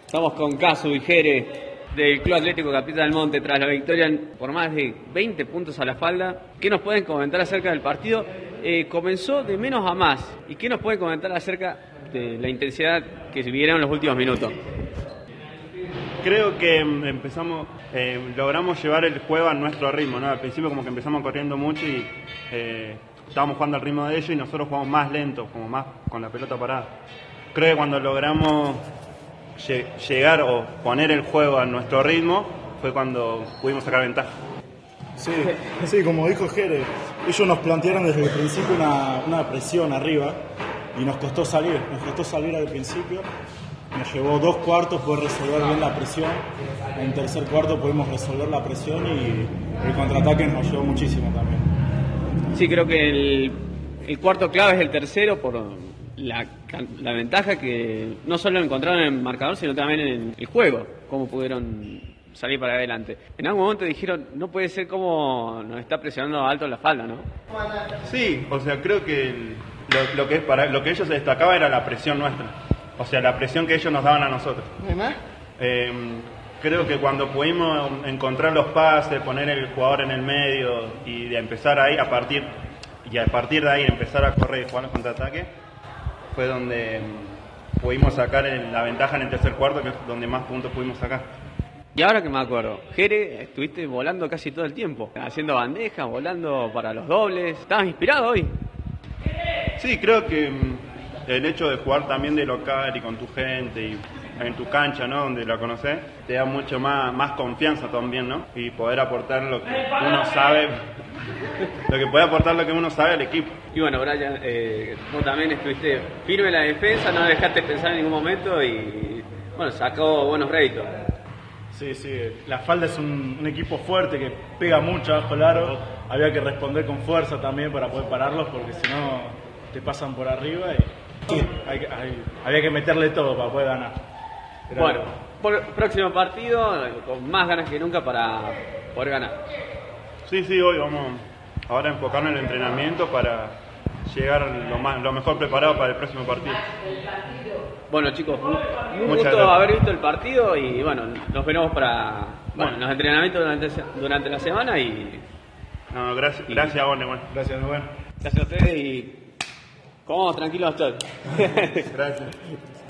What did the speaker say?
Estamos con Casu y Jere del Club Atlético Capitán del Monte tras la victoria por más de 20 puntos a la falda. ¿Qué nos pueden comentar acerca del partido? Comenzó de menos a más. ¿Y qué nos pueden comentar acerca de la intensidad que vivieron en los últimos minutos? Creo que logramos llevar el juego a nuestro ritmo, ¿no? Al principio como que empezamos corriendo mucho y estábamos jugando al ritmo de ellos y nosotros jugamos más lento, como más con la pelota parada. Creo que cuando logramos llegar o poner el juego a nuestro ritmo fue cuando pudimos sacar ventaja. Sí, como dijo Jere, ellos nos plantearon desde el principio una presión arriba y nos costó salir al principio. Nos llevó 2 cuartos poder resolver bien la presión. En tercer cuarto pudimos resolver la presión y el contraataque nos ayudó muchísimo también. Sí, creo que el cuarto clave es el tercero por la ventaja que no solo encontraron en el marcador, sino también en el juego, cómo pudieron salir para adelante. En algún momento dijeron, no puede ser como nos está presionando alto la falda, ¿no? Sí, o sea, creo que lo que ellos se destacaba era la presión nuestra. O sea, la presión que ellos nos daban a nosotros. Creo que cuando pudimos encontrar los pases, poner el jugador en el medio y de empezar ahí, a partir de ahí empezar a correr y jugar los contraataques, fue donde pudimos sacar la ventaja en el tercer cuarto, que es donde más puntos pudimos sacar. Y ahora que me acuerdo, Jere, estuviste volando casi todo el tiempo, haciendo bandejas, volando para los dobles. ¿Estabas inspirado hoy? Sí, creo que el hecho de jugar también de local y con tu gente y en tu cancha, ¿no? Donde la conoces, te da mucho más confianza también, ¿no? Y poder aportar lo que uno sabe, al equipo. Y bueno, Brian, vos también estuviste firme en la defensa, no dejaste pensar en ningún momento y bueno, sacó buenos réditos. Sí, la falda es un equipo fuerte que pega mucho bajo el aro. Había que responder con fuerza también para poder pararlos, porque si no te pasan por arriba y había que meterle todo para poder ganar. Bueno, próximo partido con más ganas que nunca para poder ganar. Sí, hoy vamos ahora a enfocarnos en el entrenamiento para llegar lo mejor preparado para el próximo partido. Bueno, chicos, un gusto haber visto el partido y bueno, nos veremos para los entrenamientos durante la semana y... No, gracias a vos, Neumann. Gracias, Neumann. Gracias a ustedes y comamos tranquilos todos. Gracias.